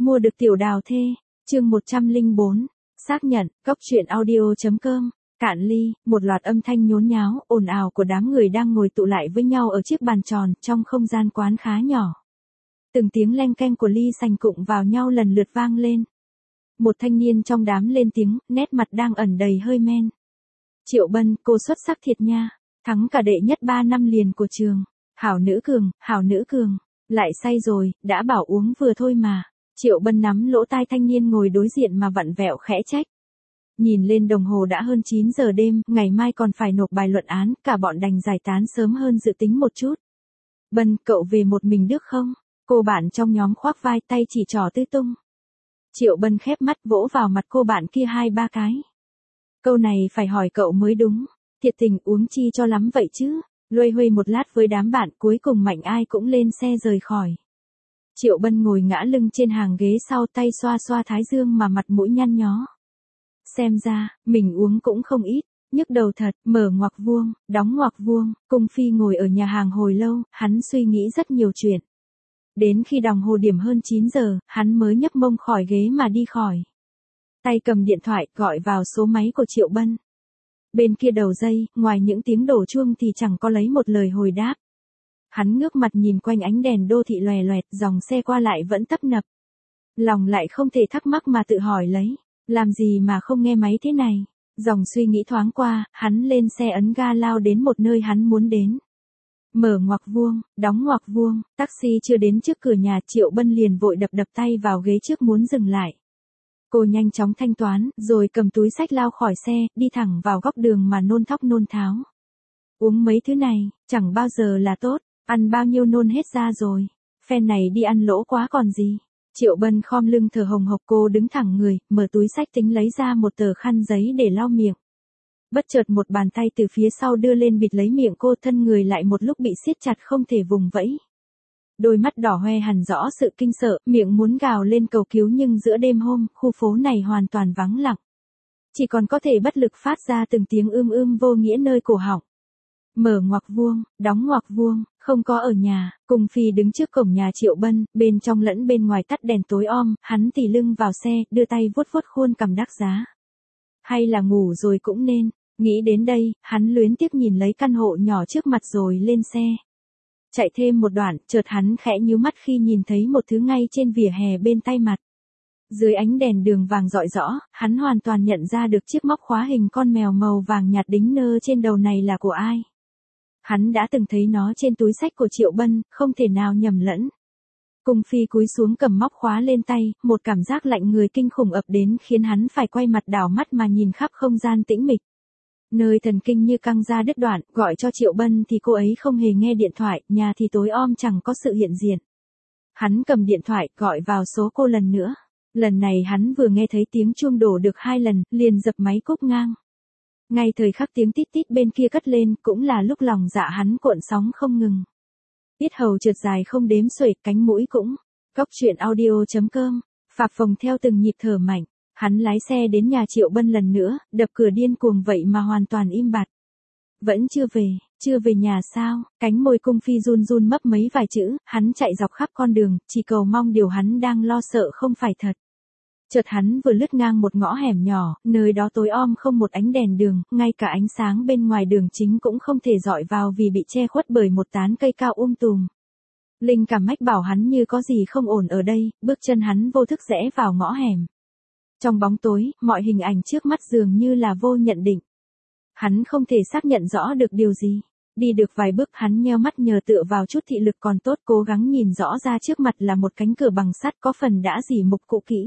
Mua được tiểu đào thê. Chương 104. Xác nhận. Cóc truyện audio.com. Cạn ly, một loạt âm thanh nhốn nháo, ồn ào của đám người đang ngồi tụ lại với nhau ở chiếc bàn tròn trong không gian quán khá nhỏ. Từng tiếng leng keng của ly sành cụng vào nhau lần lượt vang lên. Một thanh niên trong đám lên tiếng, nét mặt đang ẩn đầy hơi men. Triệu Bân, cô xuất sắc thiệt nha. Thắng cả đệ nhất 3 năm liền của trường. Hảo nữ cường. Lại say rồi, đã bảo uống vừa thôi mà. Triệu Bân nắm lỗ tai thanh niên ngồi đối diện mà vặn vẹo khẽ trách. Nhìn lên đồng hồ đã hơn 9 giờ đêm, ngày mai còn phải nộp bài luận án, cả bọn đành giải tán sớm hơn dự tính một chút. Bân, cậu về một mình được không? Cô bạn trong nhóm khoác vai tay chỉ trỏ tươi tung. Triệu Bân khép mắt vỗ vào mặt cô bạn kia 2-3 cái. Câu này phải hỏi cậu mới đúng. Thiệt tình uống chi cho lắm vậy chứ. Loay hoay một lát với đám bạn cuối cùng Mạnh Ai cũng lên xe rời khỏi. Triệu Bân ngồi ngã lưng trên hàng ghế sau tay xoa xoa thái dương mà mặt mũi nhăn nhó. Xem ra, mình uống cũng không ít, nhức đầu thật, mở ngoặc vuông, đóng ngoặc vuông, Cung Phi ngồi ở nhà hàng hồi lâu, hắn suy nghĩ rất nhiều chuyện. Đến khi đồng hồ điểm hơn 9 giờ, hắn mới nhấc mông khỏi ghế mà đi khỏi. Tay cầm điện thoại gọi vào số máy của Triệu Bân. Bên kia đầu dây, ngoài những tiếng đổ chuông thì chẳng có lấy một lời hồi đáp. Hắn ngước mặt nhìn quanh ánh đèn đô thị lòe loẹt, dòng xe qua lại vẫn tấp nập. Lòng lại không thể thắc mắc mà tự hỏi lấy, làm gì mà không nghe máy thế này. Dòng suy nghĩ thoáng qua, hắn lên xe ấn ga lao đến một nơi hắn muốn đến. Mở ngoặc vuông, đóng ngoặc vuông, taxi chưa đến trước cửa nhà Triệu Bân liền vội đập tay vào ghế trước muốn dừng lại. Cô nhanh chóng thanh toán, rồi cầm túi xách lao khỏi xe, đi thẳng vào góc đường mà nôn thóc nôn tháo. Uống mấy thứ này, chẳng bao giờ là tốt, ăn bao nhiêu nôn hết ra rồi, phen này đi ăn lỗ quá còn gì. Triệu Bân khom lưng thở hồng hộc, cô đứng thẳng người, mở túi xách tính lấy ra một tờ khăn giấy để lau miệng. Bất chợt một bàn tay từ phía sau đưa lên bịt lấy miệng cô, thân người lại một lúc bị siết chặt không thể vùng vẫy. Đôi mắt đỏ hoe hằn rõ sự kinh sợ, miệng muốn gào lên cầu cứu nhưng giữa đêm hôm, khu phố này hoàn toàn vắng lặng. Chỉ còn có thể bất lực phát ra từng tiếng vô nghĩa nơi cổ họng. Mở ngoặc vuông, đóng ngoặc vuông, không có ở nhà. Cung Phi đứng trước cổng nhà Triệu Bân, bên trong lẫn bên ngoài tắt đèn tối om, hắn tì lưng vào xe, đưa tay vuốt vuốt khuôn cằm đắc giá. Hay là ngủ rồi cũng nên. Nghĩ đến đây, hắn luyến tiếc nhìn lấy căn hộ nhỏ trước mặt rồi lên xe. Chạy thêm một đoạn, chợt hắn khẽ nhíu mắt khi nhìn thấy một thứ ngay trên vỉa hè bên tay mặt. Dưới ánh đèn đường vàng rọi rõ, hắn hoàn toàn nhận ra được chiếc móc khóa hình con mèo màu vàng nhạt đính nơ trên đầu này là của ai. Hắn đã từng thấy nó trên túi xách của Triệu Bân, không thể nào nhầm lẫn. Cung Phi cúi xuống cầm móc khóa lên tay, một cảm giác lạnh người kinh khủng ập đến khiến hắn phải quay mặt đảo mắt mà nhìn khắp không gian tĩnh mịch. Nơi thần kinh như căng ra đứt đoạn, gọi cho Triệu Bân thì cô ấy không hề nghe điện thoại, nhà thì tối om chẳng có sự hiện diện. Hắn cầm điện thoại, gọi vào số cô lần nữa. Lần này hắn vừa nghe thấy tiếng chuông đổ được 2 lần, liền dập máy cúp ngang. Ngay thời khắc tiếng tít tít bên kia cất lên, cũng là lúc lòng dạ hắn cuộn sóng không ngừng. Yết hầu trượt dài không đếm xuể, cánh mũi cũng. Cóc truyện audio.com. Phập phồng theo từng nhịp thở mạnh. Hắn lái xe đến nhà Triệu Bân lần nữa, đập cửa điên cuồng vậy mà hoàn toàn im bặt. Vẫn chưa về nhà sao? Cánh môi Cung Phi run run mấp mấy vài chữ, hắn chạy dọc khắp con đường, chỉ cầu mong điều hắn đang lo sợ không phải thật. Chợt hắn vừa lướt ngang một ngõ hẻm nhỏ, nơi đó tối om không một ánh đèn đường, ngay cả ánh sáng bên ngoài đường chính cũng không thể dọi vào vì bị che khuất bởi một tán cây cao tùm. Linh cảm mách bảo hắn như có gì không ổn ở đây, bước chân hắn vô thức rẽ vào ngõ hẻm. Trong bóng tối, mọi hình ảnh trước mắt dường như là vô nhận định. Hắn không thể xác nhận rõ được điều gì. Đi được vài bước hắn nheo mắt nhờ tựa vào chút thị lực còn tốt, cố gắng nhìn rõ ra trước mặt là một cánh cửa bằng sắt có phần đã rỉ mục cũ kỹ.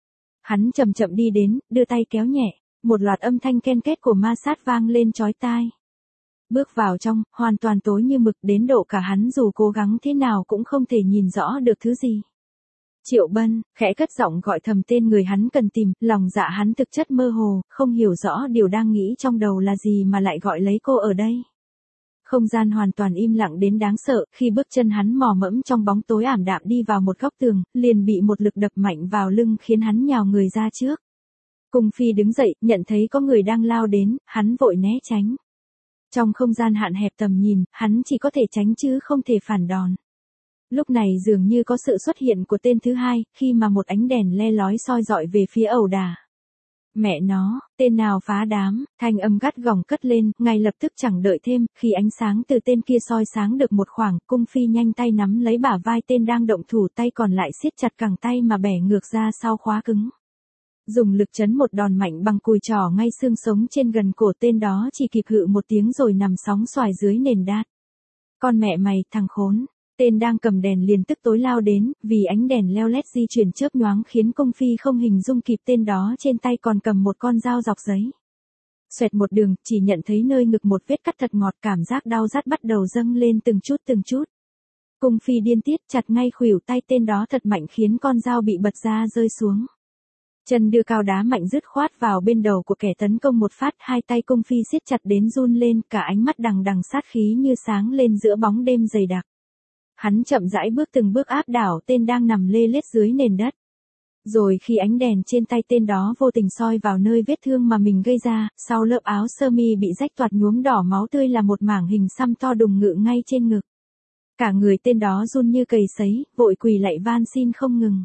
Hắn chậm chậm đi đến, đưa tay kéo nhẹ, một loạt âm thanh ken két của ma sát vang lên chói tai. Bước vào trong, hoàn toàn tối như mực đến độ cả hắn dù cố gắng thế nào cũng không thể nhìn rõ được thứ gì. Triệu Bân, khẽ cất giọng gọi thầm tên người hắn cần tìm, lòng dạ hắn thực chất mơ hồ, không hiểu rõ điều đang nghĩ trong đầu là gì mà lại gọi lấy cô ở đây. Không gian hoàn toàn im lặng đến đáng sợ, khi bước chân hắn mò mẫm trong bóng tối ảm đạm đi vào một góc tường, liền bị một lực đập mạnh vào lưng khiến hắn nhào người ra trước. Cung Phi đứng dậy, nhận thấy có người đang lao đến, hắn vội né tránh. Trong không gian hạn hẹp tầm nhìn, hắn chỉ có thể tránh chứ không thể phản đòn. Lúc này dường như có sự xuất hiện của tên thứ hai, khi mà một ánh đèn le lói soi dọi về phía ẩu đả. Mẹ nó, tên nào phá đám, thanh âm gắt gỏng cất lên, ngay lập tức chẳng đợi thêm, khi ánh sáng từ tên kia soi sáng được một khoảng, Cung Phi nhanh tay nắm lấy bả vai tên đang động thủ, tay còn lại siết chặt cẳng tay mà bẻ ngược ra sau khóa cứng. Dùng lực chấn một đòn mạnh bằng cùi trỏ ngay xương sống trên gần cổ tên đó, chỉ kịp hự một tiếng rồi nằm sóng xoài dưới nền đát. Con mẹ mày, thằng khốn. Tên đang cầm đèn liền tức tối lao đến, vì ánh đèn leo lét di chuyển chớp nhoáng khiến Cung Phi không hình dung kịp tên đó trên tay còn cầm một con dao dọc giấy. Xoẹt một đường, chỉ nhận thấy nơi ngực một vết cắt thật ngọt, cảm giác đau rát bắt đầu dâng lên từng chút. Cung Phi điên tiết chặt ngay khuỷu tay tên đó thật mạnh khiến con dao bị bật ra rơi xuống. Chân đưa cao đá mạnh dứt khoát vào bên đầu của kẻ tấn công một phát, hai tay Cung Phi siết chặt đến run lên, cả ánh mắt đằng đằng sát khí như sáng lên giữa bóng đêm dày đặc. Hắn chậm rãi từng bước áp đảo tên đang nằm lê lết dưới nền đất. Rồi khi ánh đèn trên tay tên đó vô tình soi vào nơi vết thương mà mình gây ra, sau lớp áo sơ mi bị rách toạc nhuốm đỏ máu tươi là một mảng hình xăm to đùng ngự ngay trên ngực. Cả người tên đó run như cầy sấy, vội quỳ lạy van xin không ngừng.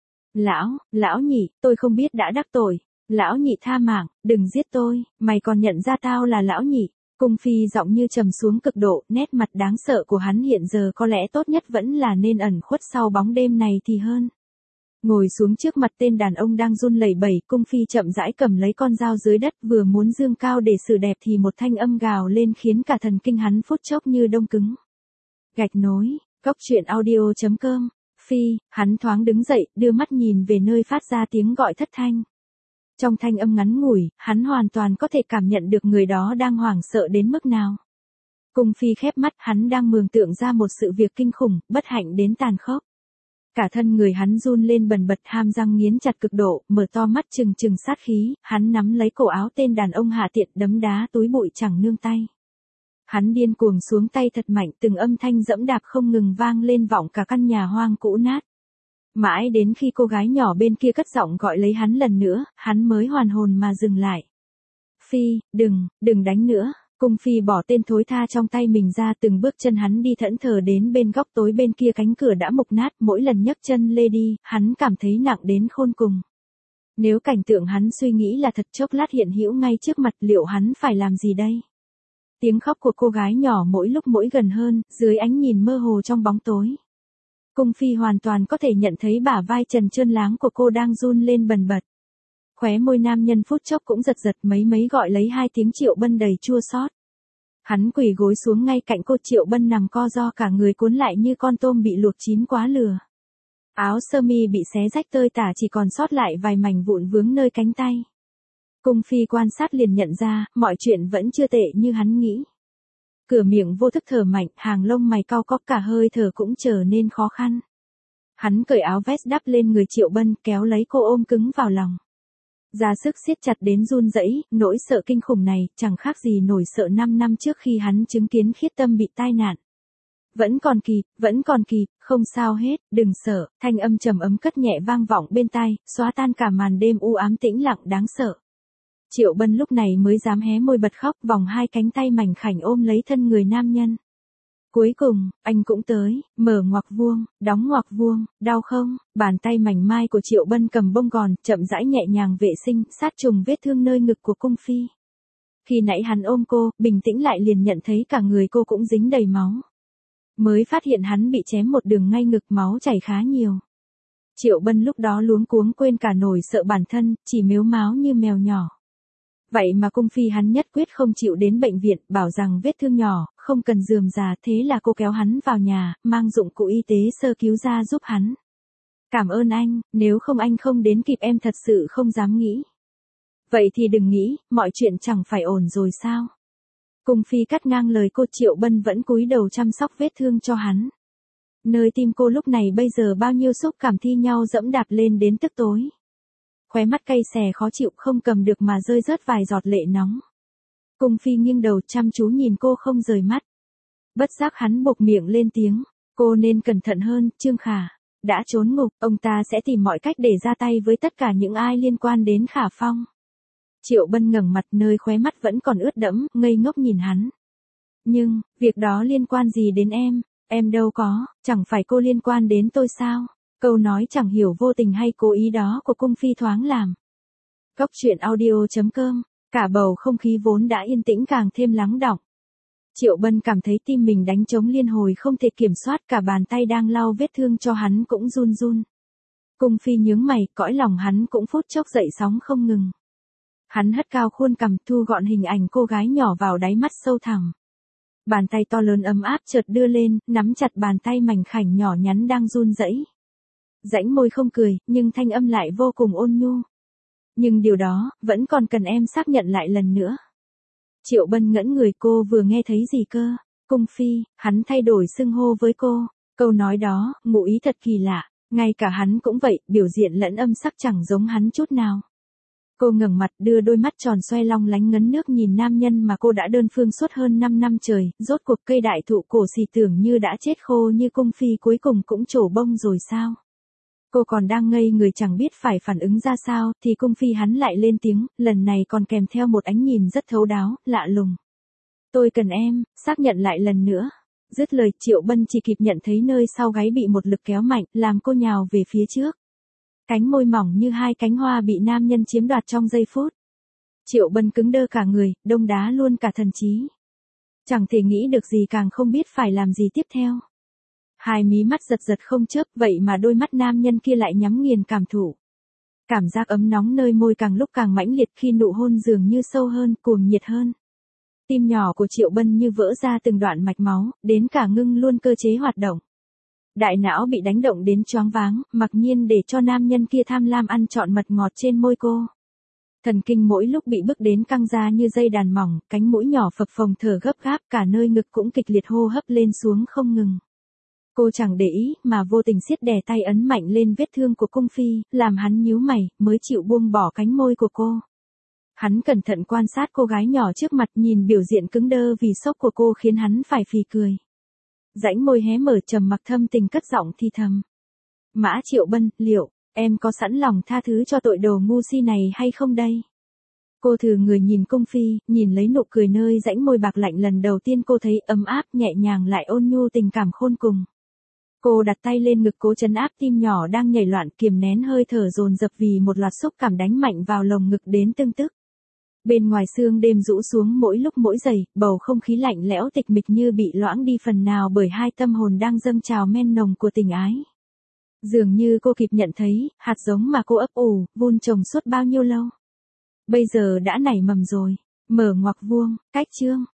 Lão nhị, tôi không biết đã đắc tội. Lão nhị tha mạng, đừng giết tôi, mày còn nhận ra tao là lão nhị. Cung Phi giọng như trầm xuống cực độ, nét mặt đáng sợ của hắn hiện giờ có lẽ tốt nhất vẫn là nên ẩn khuất sau bóng đêm này thì hơn. Ngồi xuống trước mặt tên đàn ông đang run lẩy bẩy, Cung Phi chậm rãi cầm lấy con dao dưới đất, vừa muốn dương cao để xử đẹp thì một thanh âm gào lên khiến cả thần kinh hắn phút chốc như đông cứng. Gạch nối, Cốc Truyện Audio.com. Phi, hắn thoáng đứng dậy, đưa mắt nhìn về nơi phát ra tiếng gọi thất thanh. Trong thanh âm ngắn ngủi, hắn hoàn toàn có thể cảm nhận được người đó đang hoảng sợ đến mức nào. Cung Phi khép mắt, hắn đang mường tượng ra một sự việc kinh khủng, bất hạnh đến tàn khốc. Cả thân người hắn run lên bần bật, hàm răng nghiến chặt cực độ, mở to mắt trừng sát khí, hắn nắm lấy cổ áo tên đàn ông hạ tiện, đấm đá túi bụi chẳng nương tay. Hắn điên cuồng xuống tay thật mạnh, từng âm thanh dẫm đạp không ngừng vang lên vọng cả căn nhà hoang cũ nát. Mãi đến khi cô gái nhỏ bên kia cất giọng gọi lấy hắn lần nữa, hắn mới hoàn hồn mà dừng lại. Phi, đừng đánh nữa. Cung Phi bỏ tên thối tha trong tay mình ra, từng bước chân hắn đi thẫn thờ đến bên góc tối bên kia cánh cửa đã mục nát, mỗi lần nhấc chân lê đi, hắn cảm thấy nặng đến khôn cùng. Nếu cảnh tượng hắn suy nghĩ là thật chốc lát hiện hữu ngay trước mặt, liệu hắn phải làm gì đây? Tiếng khóc của cô gái nhỏ mỗi lúc mỗi gần hơn, dưới ánh nhìn mơ hồ trong bóng tối. Cung Phi hoàn toàn có thể nhận thấy bả vai trần trơn láng của cô đang run lên bần bật. Khóe môi nam nhân phút chốc cũng giật mấy gọi lấy hai tiếng Triệu Bân đầy chua xót. Hắn quỳ gối xuống ngay cạnh cô, Triệu Bân nằm co ro cả người cuốn lại như con tôm bị luộc chín quá lừa. Áo sơ mi bị xé rách tơi tả, chỉ còn sót lại vài mảnh vụn vướng nơi cánh tay. Cung Phi quan sát liền nhận ra, mọi chuyện vẫn chưa tệ như hắn nghĩ. Cửa miệng vô thức thở mạnh, hàng lông mày cau cóc, cả hơi thở cũng trở nên khó khăn. Hắn cởi áo vest đắp lên người Triệu Bân, kéo lấy cô ôm cứng vào lòng. Ra sức siết chặt đến run rẩy, nỗi sợ kinh khủng này chẳng khác gì nỗi sợ 5 năm trước khi hắn chứng kiến Khiết Tâm bị tai nạn. Vẫn còn kịp, không sao hết, đừng sợ, thanh âm trầm ấm cất nhẹ vang vọng bên tai, xóa tan cả màn đêm u ám tĩnh lặng đáng sợ. Triệu Bân lúc này mới dám hé môi bật khóc, vòng hai cánh tay mảnh khảnh ôm lấy thân người nam nhân. Cuối cùng, anh cũng tới, mở ngoặc vuông, đóng ngoặc vuông, đau không? Bàn tay mảnh mai của Triệu Bân cầm bông gòn, chậm rãi nhẹ nhàng vệ sinh, sát trùng vết thương nơi ngực của Cung Phi. Khi nãy hắn ôm cô, bình tĩnh lại liền nhận thấy cả người cô cũng dính đầy máu. Mới phát hiện hắn bị chém một đường ngay ngực, máu chảy khá nhiều. Triệu Bân lúc đó luống cuống quên cả nổi sợ bản thân, chỉ mếu máo như mèo nhỏ. Vậy mà Cung Phi hắn nhất quyết không chịu đến bệnh viện, bảo rằng vết thương nhỏ, không cần rườm rà, thế là cô kéo hắn vào nhà, mang dụng cụ y tế sơ cứu ra giúp hắn. Cảm ơn anh, nếu không anh không đến kịp em thật sự không dám nghĩ. Vậy thì đừng nghĩ, mọi chuyện chẳng phải ổn rồi sao? Cung Phi cắt ngang lời cô, Triệu Bân vẫn cúi đầu chăm sóc vết thương cho hắn. Nơi tim cô lúc này bây giờ bao nhiêu xúc cảm thi nhau dẫm đạp lên đến tức tối. Khóe mắt cay xè khó chịu không cầm được mà rơi rớt vài giọt lệ nóng. Cung Phi nghiêng đầu chăm chú nhìn cô không rời mắt. Bất giác hắn buộc miệng lên tiếng, cô nên cẩn thận hơn, Trương Khả. Đã trốn ngục, ông ta sẽ tìm mọi cách để ra tay với tất cả những ai liên quan đến Khả Phong. Triệu Bân ngẩng mặt, nơi khóe mắt vẫn còn ướt đẫm, ngây ngốc nhìn hắn. Nhưng, việc đó liên quan gì đến em? Em đâu có, chẳng phải cô liên quan đến tôi sao? Câu nói chẳng hiểu vô tình hay cố ý đó của cung phi thoáng làm. Góc truyện audio.com, cả bầu không khí vốn đã yên tĩnh càng thêm lắng đọng. Triệu Bân cảm thấy tim mình đánh trống liên hồi không thể kiểm soát, cả bàn tay đang lau vết thương cho hắn cũng run run. Cung phi nhướng mày, cõi lòng hắn cũng phút chốc dậy sóng không ngừng. Hắn hất cao khuôn cằm, thu gọn hình ảnh cô gái nhỏ vào đáy mắt sâu thẳm. Bàn tay to lớn ấm áp chợt đưa lên, nắm chặt bàn tay mảnh khảnh nhỏ nhắn đang run rẩy. Rãnh môi không cười, nhưng thanh âm lại vô cùng ôn nhu. Nhưng điều đó, vẫn còn cần em xác nhận lại lần nữa. Triệu Bân ngẩn người, cô vừa nghe thấy gì cơ? Cung phi, hắn thay đổi xưng hô với cô. Câu nói đó, ngụ ý thật kỳ lạ. Ngay cả hắn cũng vậy, biểu diện lẫn âm sắc chẳng giống hắn chút nào. Cô ngẩng mặt, đưa đôi mắt tròn xoe long lánh ngấn nước nhìn nam nhân mà cô đã đơn phương suốt hơn 5 năm trời. Rốt cuộc cây đại thụ cổ xì tưởng như đã chết khô như cung phi cuối cùng cũng trổ bông rồi sao? Cô còn đang ngây người chẳng biết phải phản ứng ra sao, thì cung phi hắn lại lên tiếng, lần này còn kèm theo một ánh nhìn rất thấu đáo, lạ lùng. Tôi cần em, xác nhận lại lần nữa. Dứt lời, Triệu Bân chỉ kịp nhận thấy nơi sau gáy bị một lực kéo mạnh, làm cô nhào về phía trước. Cánh môi mỏng như hai cánh hoa bị nam nhân chiếm đoạt trong giây phút. Triệu Bân cứng đơ cả người, đông đá luôn cả thần trí. Chẳng thể nghĩ được gì, càng không biết phải làm gì tiếp theo. Hai mí mắt giật giật không chớp, vậy mà đôi mắt nam nhân kia lại nhắm nghiền cảm thụ. Cảm giác ấm nóng nơi môi càng lúc càng mãnh liệt khi nụ hôn dường như sâu hơn, cuồng nhiệt hơn. Tim nhỏ của Triệu Bân như vỡ ra từng đoạn mạch máu, đến cả ngưng luôn cơ chế hoạt động. Đại não bị đánh động đến choáng váng, mặc nhiên để cho nam nhân kia tham lam ăn trọn mật ngọt trên môi cô. Thần kinh mỗi lúc bị bức đến căng ra như dây đàn mỏng, cánh mũi nhỏ phập phồng thở gấp gáp, cả nơi ngực cũng kịch liệt hô hấp lên xuống không ngừng. Cô chẳng để ý, mà vô tình siết đè tay ấn mạnh lên vết thương của cung phi, làm hắn nhíu mày, mới chịu buông bỏ cánh môi của cô. Hắn cẩn thận quan sát cô gái nhỏ trước mặt, nhìn biểu diện cứng đơ vì sốc của cô khiến hắn phải phì cười. Rãnh môi hé mở, trầm mặc thâm tình cất giọng thì thầm. Mã Triệu Bân, liệu em có sẵn lòng tha thứ cho tội đồ ngu si này hay không đây? Cô thừ người nhìn cung phi, nhìn lấy nụ cười nơi rãnh môi bạc lạnh, lần đầu tiên cô thấy ấm áp, nhẹ nhàng lại ôn nhu, tình cảm khôn cùng. Cô đặt tay lên ngực cố trấn áp tim nhỏ đang nhảy loạn, kiềm nén hơi thở dồn dập vì một loạt xúc cảm đánh mạnh vào lồng ngực đến tương tức. Bên ngoài sương đêm rũ xuống mỗi lúc mỗi giây, bầu không khí lạnh lẽo tịch mịch như bị loãng đi phần nào bởi hai tâm hồn đang dâng trào men nồng của tình ái. Dường như cô kịp nhận thấy, hạt giống mà cô ấp ủ, vun trồng suốt bao nhiêu lâu. Bây giờ đã nảy mầm rồi. Mở ngoặc vuông, cách chương.